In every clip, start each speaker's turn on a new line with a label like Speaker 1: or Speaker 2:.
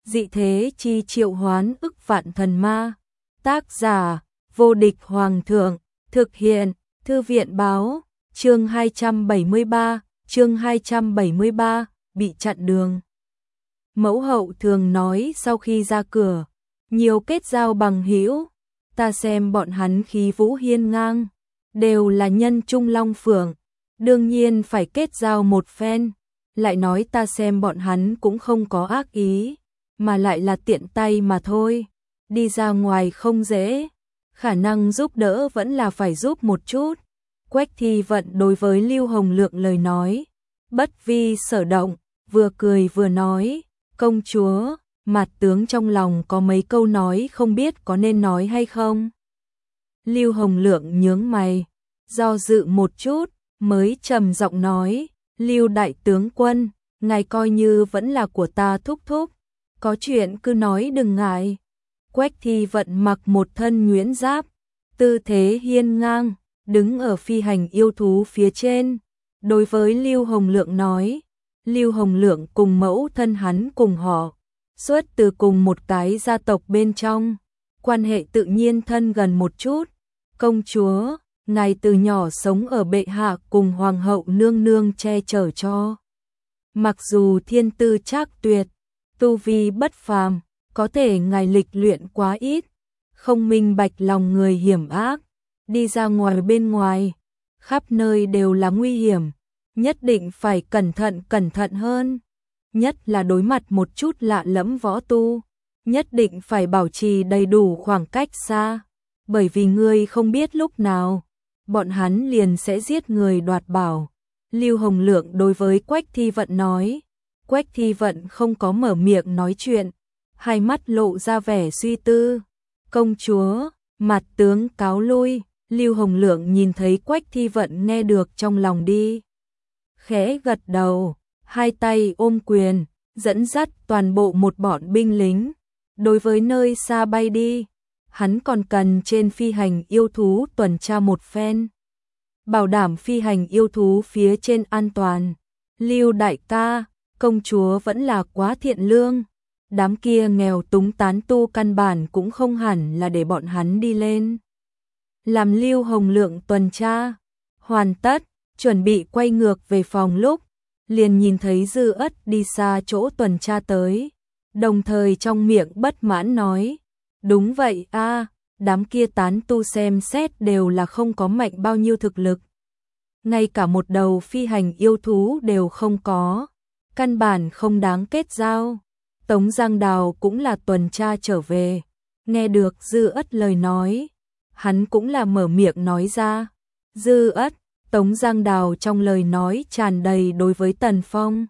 Speaker 1: dị thế chi triệu hoán ức vạn thần ma. Tác giả, vô địch hoàng thượng, thực hiện, thư viện báo, chương 273, bị chặn đường. Mẫu hậu thường nói sau khi ra cửa, nhiều kết giao bằng hữu, ta xem bọn hắn khí vũ hiên ngang, đều là nhân trung long phượng, đương nhiên phải kết giao một phen, lại nói ta xem bọn hắn cũng không có ác ý, mà lại là tiện tay mà thôi, đi ra ngoài không dễ, khả năng giúp đỡ vẫn là phải giúp một chút. Quách Thi Vận đối với Lưu Hồng Lượng lời nói, bất vi sở động, vừa cười vừa nói, công chúa, mặt tướng trong lòng có mấy câu nói không biết có nên nói hay không. Lưu Hồng Lượng nhướng mày, do dự một chút, mới trầm giọng nói, Lưu đại tướng quân, ngài coi như vẫn là của ta thúc thúc, có chuyện cứ nói đừng ngại. Quách Thi Vận mặc một thân nhuyễn giáp, tư thế hiên ngang, đứng ở phi hành yêu thú phía trên, đối với Lưu Hồng Lượng nói, Lưu Hồng Lượng cùng mẫu thân hắn cùng họ, xuất từ cùng một cái gia tộc bên trong, quan hệ tự nhiên thân gần một chút. Công chúa, ngài từ nhỏ sống ở bệ hạ cùng hoàng hậu nương nương che chở cho. Mặc dù thiên tư trác tuyệt, tu vi bất phàm, có thể ngài lịch luyện quá ít, không minh bạch lòng người hiểm ác, đi ra ngoài bên ngoài, khắp nơi đều là nguy hiểm, nhất định phải cẩn thận hơn, nhất là đối mặt một chút lạ lẫm võ tu, nhất định phải bảo trì đầy đủ khoảng cách xa, bởi vì ngươi không biết lúc nào, bọn hắn liền sẽ giết người đoạt bảo. Lưu Hồng Lượng đối với Quách Thi Vận nói, Quách Thi Vận không có mở miệng nói chuyện, hai mắt lộ ra vẻ suy tư. Công chúa, mặt tướng cáo lui. Lưu Hồng Lượng nhìn thấy Quách Thi Vận nghe được trong lòng đi, khẽ gật đầu, hai tay ôm quyền, dẫn dắt toàn bộ một bọn binh lính, đối với nơi xa bay đi, hắn còn cần trên phi hành yêu thú tuần tra một phen, bảo đảm phi hành yêu thú phía trên an toàn. Lưu đại ca, công chúa vẫn là quá thiện lương, đám kia nghèo túng tán tu căn bản cũng không hẳn là để bọn hắn đi lên. Làm Lưu Hồng Lượng tuần tra hoàn tất, chuẩn bị quay ngược về phòng lúc, liền nhìn thấy Dư Ất đi xa chỗ tuần tra tới, đồng thời trong miệng bất mãn nói, đúng vậy a, đám kia tán tu xem xét đều là không có mạnh bao nhiêu thực lực, ngay cả một đầu phi hành yêu thú đều không có, căn bản không đáng kết giao. Tống Giang Đào cũng là tuần tra trở về, nghe được Dư Ất lời nói, hắn cũng là mở miệng nói ra. Dư Ất, Tống Giang Đào trong lời nói tràn đầy đối với Tần Phong,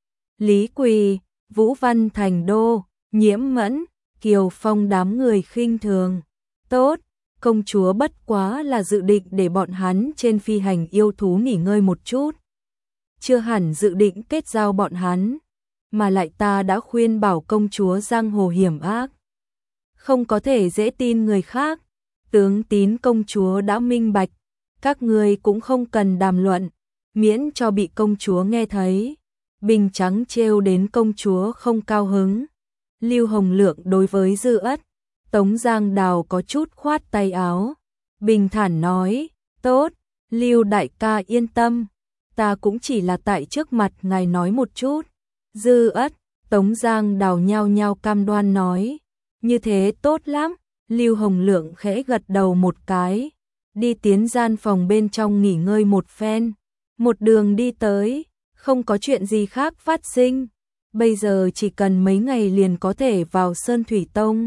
Speaker 1: Lý Quỳ, Vũ Văn Thành Đô, Nhiễm Mẫn, Kiều Phong đám người khinh thường. Tốt, công chúa bất quá là dự định để bọn hắn trên phi hành yêu thú nghỉ ngơi một chút, chưa hẳn dự định kết giao bọn hắn, mà lại ta đã khuyên bảo công chúa giang hồ hiểm ác, không có thể dễ tin người khác. Tướng tín công chúa đã minh bạch, các người cũng không cần đàm luận, miễn cho bị công chúa nghe thấy, bình trắng trêu đến công chúa không cao hứng. Lưu Hồng Lượng đối với Dư Ất, Tống Giang Đào có chút khoát tay áo, bình thản nói, tốt, Lưu đại ca yên tâm, ta cũng chỉ là tại trước mặt ngài nói một chút. Dư Ất, Tống Giang Đào nhao nhao cam đoan nói, như thế tốt lắm. Lưu Hồng Lượng khẽ gật đầu một cái, đi tiến gian phòng bên trong nghỉ ngơi một phen, một đường đi tới, không có chuyện gì khác phát sinh, bây giờ chỉ cần mấy ngày liền có thể vào Sơn Thủy Tông.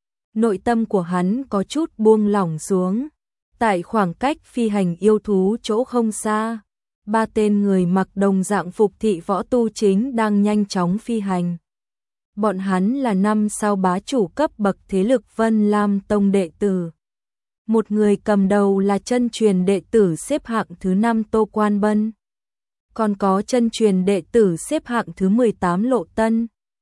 Speaker 1: Nội tâm của hắn có chút buông lỏng xuống, tại khoảng cách phi hành yêu thú chỗ không xa, ba tên người mặc đồng dạng phục thị võ tu chính đang nhanh chóng phi hành. Bọn hắn là 5 sao bá chủ cấp bậc thế lực Vân Lam Tông đệ tử. Một người cầm đầu là chân truyền đệ tử xếp hạng thứ 5 Tô Quan Bân. Còn có chân truyền đệ tử xếp hạng thứ 18 Lộ Tân.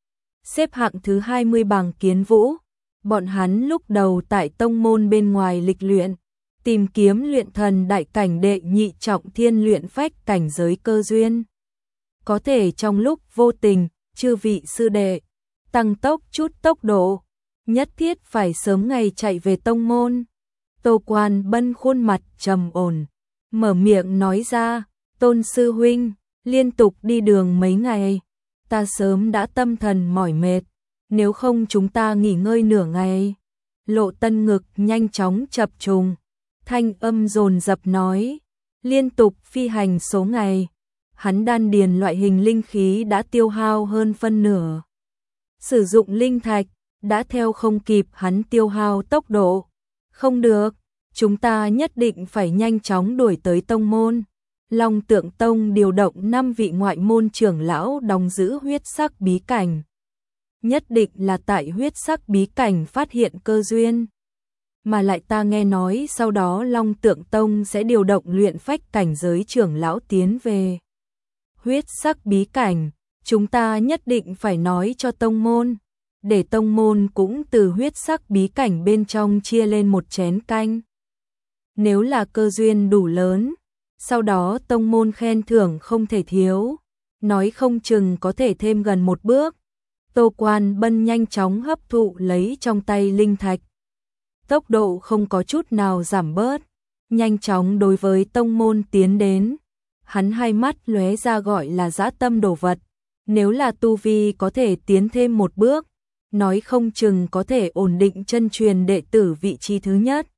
Speaker 1: Xếp hạng thứ 20 Bàng Kiến Vũ. Bọn hắn lúc đầu tại tông môn bên ngoài lịch luyện, tìm kiếm luyện thần đại cảnh đệ nhị trọng thiên luyện phách cảnh giới cơ duyên. Có thể trong lúc vô tình, chư vị sư đệ, tăng tốc chút tốc độ, nhất thiết phải sớm ngày chạy về tông môn. Tô Quan Bân khuôn mặt trầm ổn, mở miệng nói ra, Tôn sư huynh, liên tục đi đường mấy ngày, ta sớm đã tâm thần mỏi mệt, nếu không chúng ta nghỉ ngơi nửa ngày. Lộ Tân ngực nhanh chóng chập trùng, thanh âm dồn dập nói, liên tục phi hành số ngày, hắn đan điền loại hình linh khí đã tiêu hao hơn phân nửa. Sử dụng linh thạch, đã theo không kịp hắn tiêu hao tốc độ. Không được, chúng ta nhất định phải nhanh chóng đuổi tới tông môn. Long Tượng Tông điều động 5 vị ngoại môn trưởng lão đóng giữ huyết sắc bí cảnh. Nhất định là tại huyết sắc bí cảnh phát hiện cơ duyên. Mà lại ta nghe nói sau đó Long Tượng Tông sẽ điều động luyện phách cảnh giới trưởng lão tiến về huyết sắc bí cảnh. Chúng ta nhất định phải nói cho tông môn, để tông môn cũng từ huyết sắc bí cảnh bên trong chia lên một chén canh. Nếu là cơ duyên đủ lớn, sau đó tông môn khen thưởng không thể thiếu, nói không chừng có thể thêm gần một bước. Tô Quan Bân nhanh chóng hấp thụ lấy trong tay linh thạch. Tốc độ không có chút nào giảm bớt, nhanh chóng đối với tông môn tiến đến. Hắn hai mắt lóe ra gọi là dã tâm đồ vật. Nếu là tu vi có thể tiến thêm một bước, nói không chừng có thể ổn định chân truyền đệ tử vị trí thứ nhất.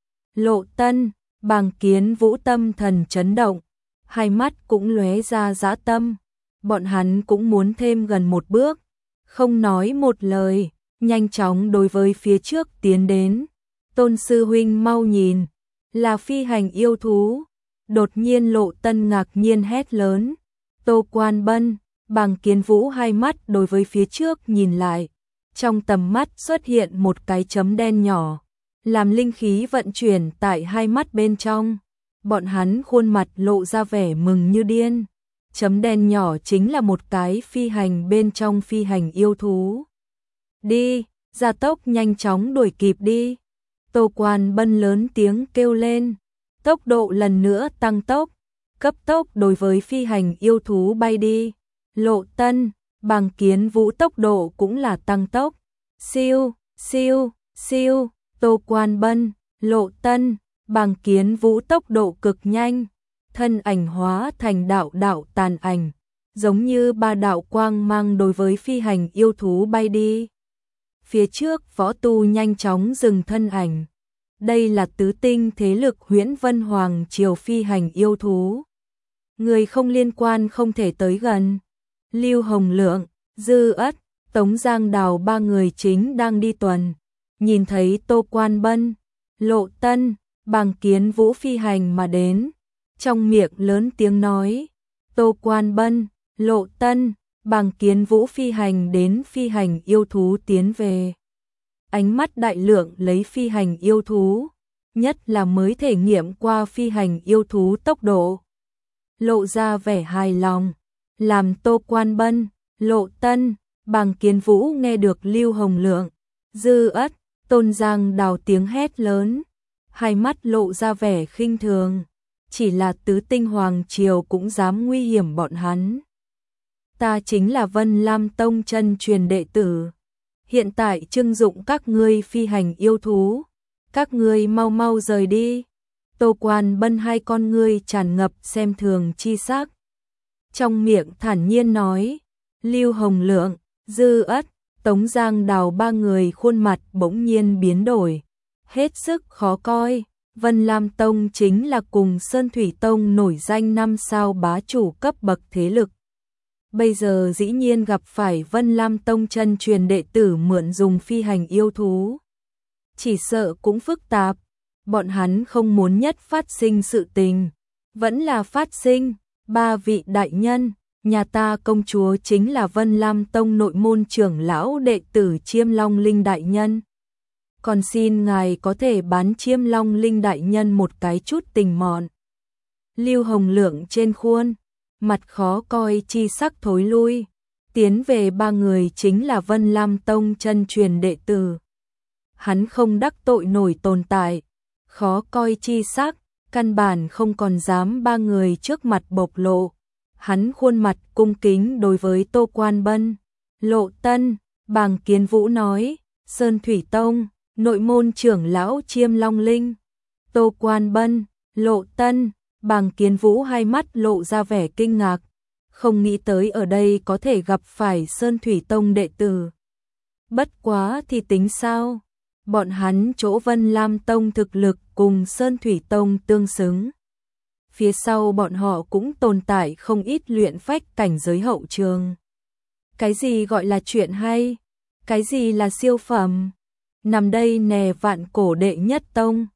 Speaker 1: Lộ Tân, Bàng Kiến Vũ tâm thần chấn động, hai mắt cũng lóe ra dã tâm. Bọn hắn cũng muốn thêm gần một bước, không nói một lời, nhanh chóng đối với phía trước tiến đến. Tôn sư huynh mau nhìn, là phi hành yêu thú. Đột nhiên Lộ Tân ngạc nhiên hét lớn. Tô Quan Bân, Bàng Kiến Vũ hai mắt đối với phía trước nhìn lại. Trong tầm mắt xuất hiện một cái chấm đen nhỏ, làm linh khí vận chuyển tại hai mắt bên trong. Bọn hắn khuôn mặt lộ ra vẻ mừng như điên. Chấm đen nhỏ chính là một cái phi hành bên trong phi hành yêu thú. Đi, gia tốc nhanh chóng đuổi kịp đi. Tô Quan Bân lớn tiếng kêu lên. Tốc độ lần nữa tăng tốc, cấp tốc đối với phi hành yêu thú bay đi. Lộ Tân, Bàng Kiến Vũ tốc độ cũng là tăng tốc. Siêu, siêu, siêu, Tô Quan Bân, Lộ Tân, Bàng Kiến Vũ tốc độ cực nhanh. Thân ảnh hóa thành đạo đạo tàn ảnh, giống như ba đạo quang mang đối với phi hành yêu thú bay đi. Phía trước võ tu nhanh chóng dừng thân ảnh. Đây là tứ tinh thế lực Huyễn Vân Hoàng triều phi hành yêu thú. Người không liên quan không thể tới gần. Lưu Hồng Lượng, Dư Ất, Tống Giang Đào ba người chính đang đi tuần. Nhìn thấy Tô Quan Bân, Lộ Tân, Bàng Kiến Vũ phi hành mà đến. Trong miệng lớn tiếng nói, Tô Quan Bân, Lộ Tân, Bàng Kiến Vũ phi hành đến phi hành yêu thú tiến về. Ánh mắt đại lượng lấy phi hành yêu thú, nhất là mới thể nghiệm qua phi hành yêu thú tốc độ. Lộ ra vẻ hài lòng, làm Tô Quan Bân, Lộ Tân, Bàng Kiến Vũ nghe được Lưu Hồng Lượng, Dư Ất, Tôn Giang Đào tiếng hét lớn, hai mắt lộ ra vẻ khinh thường. Chỉ là tứ tinh hoàng triều cũng dám nguy hiểm bọn hắn. Ta chính là Vân Lam Tông chân truyền đệ tử. Hiện tại trưng dụng các ngươi phi hành yêu thú. Các ngươi mau mau rời đi. Tô Quan Bân hai con ngươi tràn ngập xem thường chi sắc. Trong miệng thản nhiên nói. Lưu Hồng Lượng, Dư Ất, Tống Giang Đào ba người khuôn mặt bỗng nhiên biến đổi. Hết sức khó coi. Vân Lam Tông chính là cùng Sơn Thủy Tông nổi danh 5 sao bá chủ cấp bậc thế lực. Bây giờ dĩ nhiên gặp phải Vân Lam Tông chân truyền đệ tử mượn dùng phi hành yêu thú. Chỉ sợ cũng phức tạp, bọn hắn không muốn nhất phát sinh sự tình. Vẫn là phát sinh, ba vị đại nhân, nhà ta công chúa chính là Vân Lam Tông nội môn trưởng lão đệ tử Chiêm Long Linh đại nhân. Còn xin ngài có thể bán Chiêm Long Linh đại nhân một cái chút tình mọn. Lưu Hồng Lượng trên khuôn, mặt khó coi chi sắc thối lui, tiến về ba người chính là Vân Lam Tông chân truyền đệ tử. Hắn không đắc tội nổi tồn tại, khó coi chi sắc, căn bản không còn dám ba người trước mặt bộc lộ. Hắn khuôn mặt cung kính đối với Tô Quan Bân, Lộ Tân, Bàng Kiến Vũ nói, Sơn Thủy Tông, nội môn trưởng lão Chiêm Long Linh, Tô Quan Bân, Lộ Tân. Bàng Kiến Vũ hai mắt lộ ra vẻ kinh ngạc, không nghĩ tới ở đây có thể gặp phải Sơn Thủy Tông đệ tử. Bất quá thì tính sao? Bọn hắn chỗ Vân Lam Tông thực lực cùng Sơn Thủy Tông tương xứng. Phía sau bọn họ cũng tồn tại không ít luyện phách cảnh giới hậu trường. Cái gì gọi là chuyện hay? Cái gì là siêu phẩm? Nằm đây nè, vạn cổ đệ nhất tông.